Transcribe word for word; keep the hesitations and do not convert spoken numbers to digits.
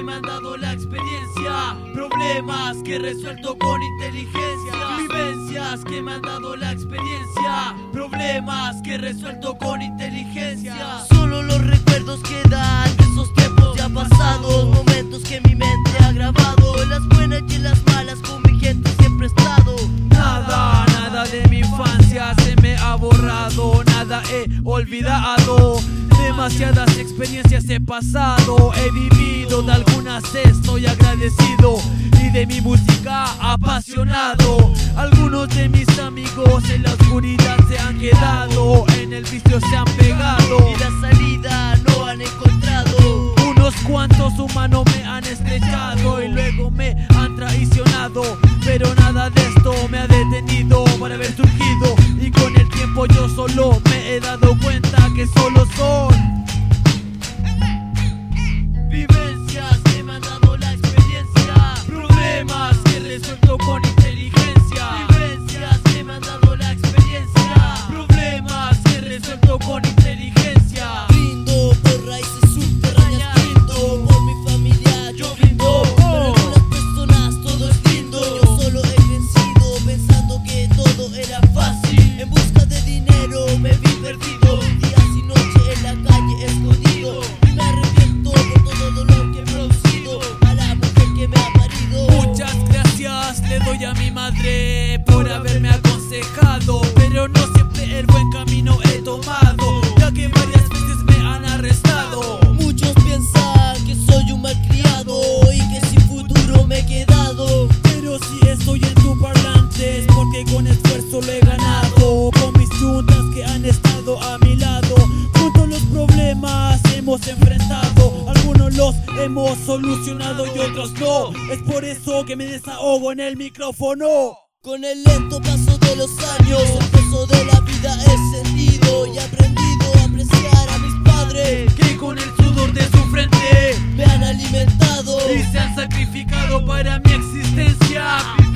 me han dado la experiencia, problemas que he resuelto con inteligencia, vivencias que me han dado la experiencia, problemas que he resuelto con inteligencia. Solo los recuerdos quedan de esos tiempos ya pasados, momentos que mi mente ha grabado, en las buenas y en las malas con mi gente siempre he estado. Nada, nada de mi infancia se me ha borrado, nada he olvidado. Demasiadas experiencias he pasado, he vivido, de algunas estoy agradecido y de mi música apasionado. Algunos de mis amigos en la oscuridad se han quedado, en el vicio se han pegado y la salida no han encontrado. Unos cuantos humanos me han estrechado y luego me han traicionado, pero nada de esto me ha detenido para haber surgido, y con el tiempo yo solo me he dado cuenta que solo son vivencias que me han dado la experiencia, problemas que he resuelto con inteligencia, vivencias que me han dado la experiencia, problemas que he resuelto con inteligencia. Brindo por raíces subterráneas, brindo por mi familia, yo brindo. Para algunas personas todo es lindo, yo solo he crecido pensando que todo era fácil. En busca de dinero me vi perdido, días y noches en la calle escondido, y me arrepiento por todo lo que he producido, a la mujer que me ha parido. Muchas gracias le doy a mi madre por haberme aconsejado, pero no siempre el buen camino he tomado, ya que varias veces me han arrestado. Muchos piensan que soy un malcriado y que sin futuro me he quedado, pero si estoy en tu parlante es porque con esfuerzo lo he ganado, con mis juntas que han estado a mi lado. Juntos los problemas hemos enfrentado, algunos los hemos solucionado y otros no, es por eso que me desahogo en el micrófono. Con el lento paso de los años, el peso de la vida he sentido y he aprendido a apreciar a mis padres, que con el sudor de su frente me han alimentado y se han sacrificado para mi existencia.